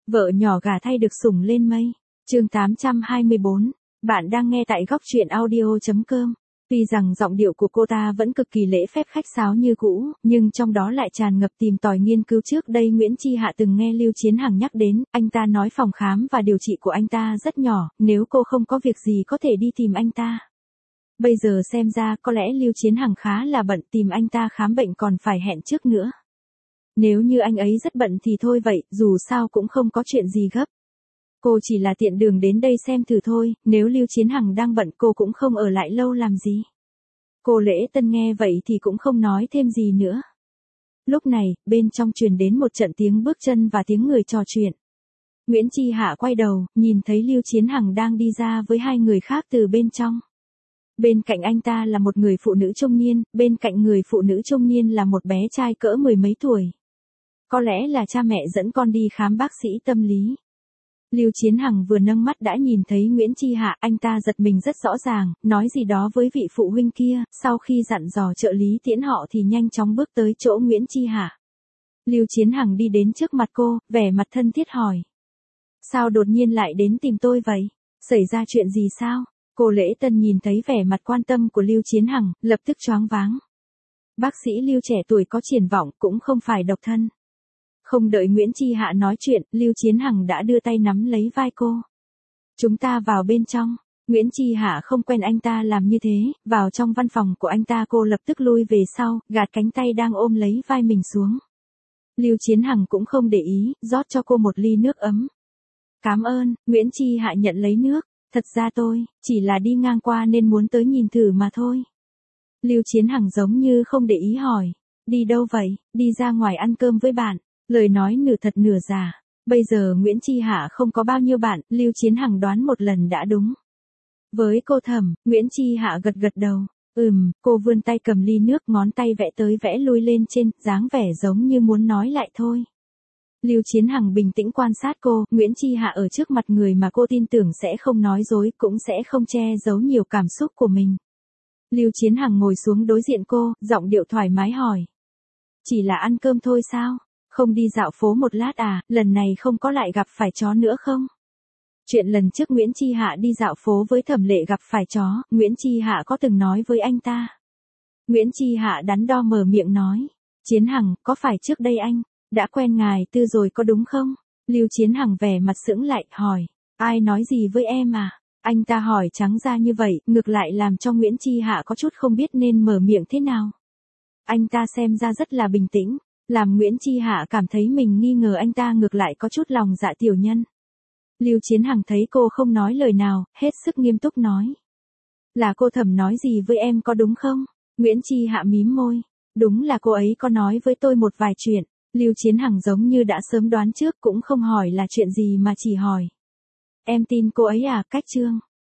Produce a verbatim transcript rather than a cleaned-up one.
Vợ nhỏ gả thay được sủng lên mây. Chương tám trăm hai mươi bốn. Bạn đang nghe tại góc truyện audio chấm com. Tuy rằng giọng điệu của cô ta vẫn cực kỳ lễ phép khách sáo như cũ, nhưng trong đó lại tràn ngập tìm tòi nghiên cứu. Trước đây Nguyễn Chi Hạ từng nghe Lưu Chiến Hằng nhắc đến, anh ta nói phòng khám và điều trị của anh ta rất nhỏ, nếu cô không có việc gì có thể đi tìm anh ta. Bây giờ xem ra có lẽ Lưu Chiến Hằng khá là bận, tìm anh ta khám bệnh còn phải hẹn trước nữa. Nếu như anh ấy rất bận thì thôi vậy, dù sao cũng không có chuyện gì gấp. Cô chỉ là tiện đường đến đây xem thử thôi, nếu Lưu Chiến Hằng đang bận cô cũng không ở lại lâu làm gì. Cô Lễ Tân nghe vậy thì cũng không nói thêm gì nữa. Lúc này, bên trong truyền đến một trận tiếng bước chân và tiếng người trò chuyện. Nguyễn Chi Hạ quay đầu, nhìn thấy Lưu Chiến Hằng đang đi ra với hai người khác từ bên trong. Bên cạnh anh ta là một người phụ nữ trung niên, bên cạnh người phụ nữ trung niên là một bé trai cỡ mười mấy tuổi. Có lẽ là cha mẹ dẫn con đi khám bác sĩ tâm lý. Lưu Chiến Hằng vừa nâng mắt đã nhìn thấy Nguyễn Chi Hạ, anh ta giật mình rất rõ ràng, nói gì đó với vị phụ huynh kia, sau khi dặn dò trợ lý tiễn họ thì nhanh chóng bước tới chỗ Nguyễn Chi Hạ. Lưu Chiến Hằng đi đến trước mặt cô, vẻ mặt thân thiết hỏi. Sao đột nhiên lại đến tìm tôi vậy? Xảy ra chuyện gì sao? Cô Lễ Tân nhìn thấy vẻ mặt quan tâm của Lưu Chiến Hằng, lập tức choáng váng. Bác sĩ Lưu trẻ tuổi có triển vọng, cũng không phải độc thân. Không đợi Nguyễn Chi Hạ nói chuyện, Lưu Chiến Hằng đã đưa tay nắm lấy vai cô. Chúng ta vào bên trong. Nguyễn Chi Hạ không quen anh ta làm như thế, vào trong văn phòng của anh ta cô lập tức lui về sau, gạt cánh tay đang ôm lấy vai mình xuống. Lưu Chiến Hằng cũng không để ý, rót cho cô một ly nước ấm. Cảm ơn. Nguyễn Chi Hạ nhận lấy nước. Thật ra tôi, chỉ là đi ngang qua nên muốn tới nhìn thử mà thôi. Lưu Chiến Hằng giống như không để ý hỏi. Đi đâu vậy? Đi ra ngoài ăn cơm với bạn. Lời nói nửa thật nửa giả. Bây giờ Nguyễn Chi Hạ không có bao nhiêu bạn, Lưu Chiến Hằng đoán một lần đã đúng. Với cô Thẩm, Nguyễn Chi Hạ gật gật đầu. Ừm, cô vươn tay cầm ly nước, ngón tay vẽ tới vẽ lui lên trên, dáng vẻ giống như muốn nói lại thôi. Lưu Chiến Hằng bình tĩnh quan sát cô, Nguyễn Chi Hạ ở trước mặt người mà cô tin tưởng sẽ không nói dối, cũng sẽ không che giấu nhiều cảm xúc của mình. Lưu Chiến Hằng ngồi xuống đối diện cô, giọng điệu thoải mái hỏi. Chỉ là ăn cơm thôi sao? Không đi dạo phố một lát à, lần này không có lại gặp phải chó nữa không? Chuyện lần trước Nguyễn Chi Hạ đi dạo phố với Thẩm Lệ gặp phải chó, Nguyễn Chi Hạ có từng nói với anh ta. Nguyễn Chi Hạ đắn đo mở miệng nói. Chiến Hằng, có phải trước đây anh đã quen ngài Tư rồi có đúng không? Lưu Chiến Hằng vẻ mặt sững lại, hỏi. Ai nói gì với em à? Anh ta hỏi trắng ra như vậy, ngược lại làm cho Nguyễn Chi Hạ có chút không biết nên mở miệng thế nào. Anh ta xem ra rất là bình tĩnh, làm Nguyễn Chi Hạ cảm thấy mình nghi ngờ anh ta ngược lại có chút lòng dạ tiểu nhân. Lưu Chiến Hằng thấy cô không nói lời nào, hết sức nghiêm túc nói. Là cô Thẩm nói gì với em có đúng không? Nguyễn Chi Hạ mím môi. Đúng là cô ấy có nói với tôi một vài chuyện. Lưu Chiến Hằng giống như đã sớm đoán trước, cũng không hỏi là chuyện gì mà chỉ hỏi. Em tin cô ấy à? Cách chương.